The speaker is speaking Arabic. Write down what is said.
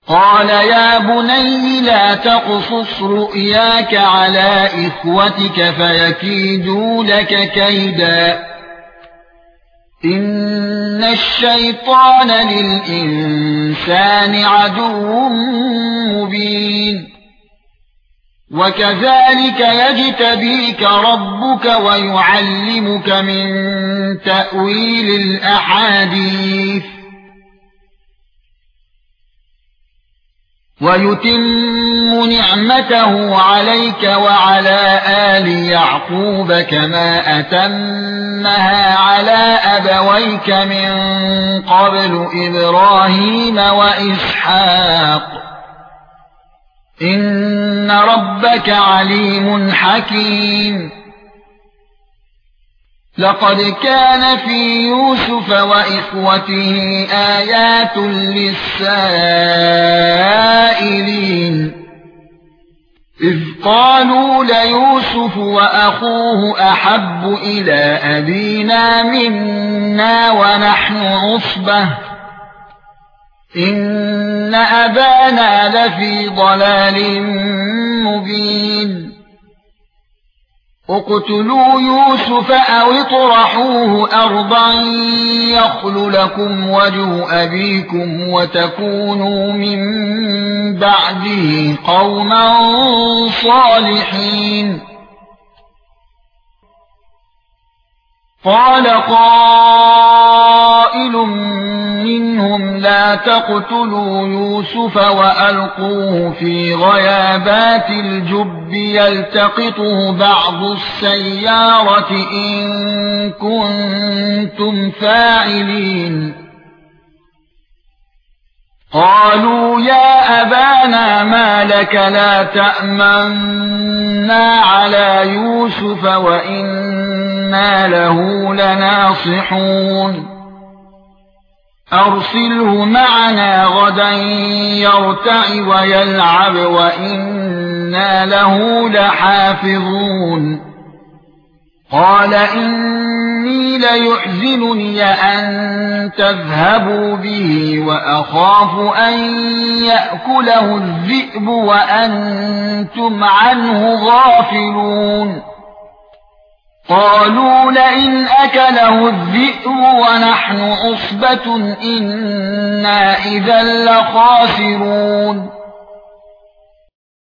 قال يا بني لا تقصص رؤياك على إخوتك فيكيدوا لك كيدا إن الشيطان للإنسان عدو مبين وكذلك يجتبيك ربك ويعلمك من تأويل الأحاديث ويتم نعمته عليك وعلى آل يعقوب كما أتمها على أبويك من قبل إبراهيم وإسحاق إن ربك عليم حكيم لقد كان في يوسف وإخوته آيات للسائلين إذ قالوا ليوسف وأخوه أحب إلى أبينا منا ونحن عصبة إن أبانا لفي ضلال مبين اقتلوا يوسف أو اطرحوه أرضا يخل لكم وجه أبيكم وتكونوا من بعده قوما صالحين قال قائل منهم لا تقتلوا يوسف وألقوه في غيابات الجب يلتقطه بعض السيارة إن كنتم فاعلين قالوا يا أبانا ما لك لا تأمنا على يوسف وإنا له لناصحون أرسله معنا غدا يرتع ويلعب وإنا له لحافظون قال إني ليحزنني أن تذهبوا به وأخاف أن يأكله الذئب وأنتم عنه غافلون قالوا لئن أكله الذئب ونحن عصبة إنا إذا لخاسرون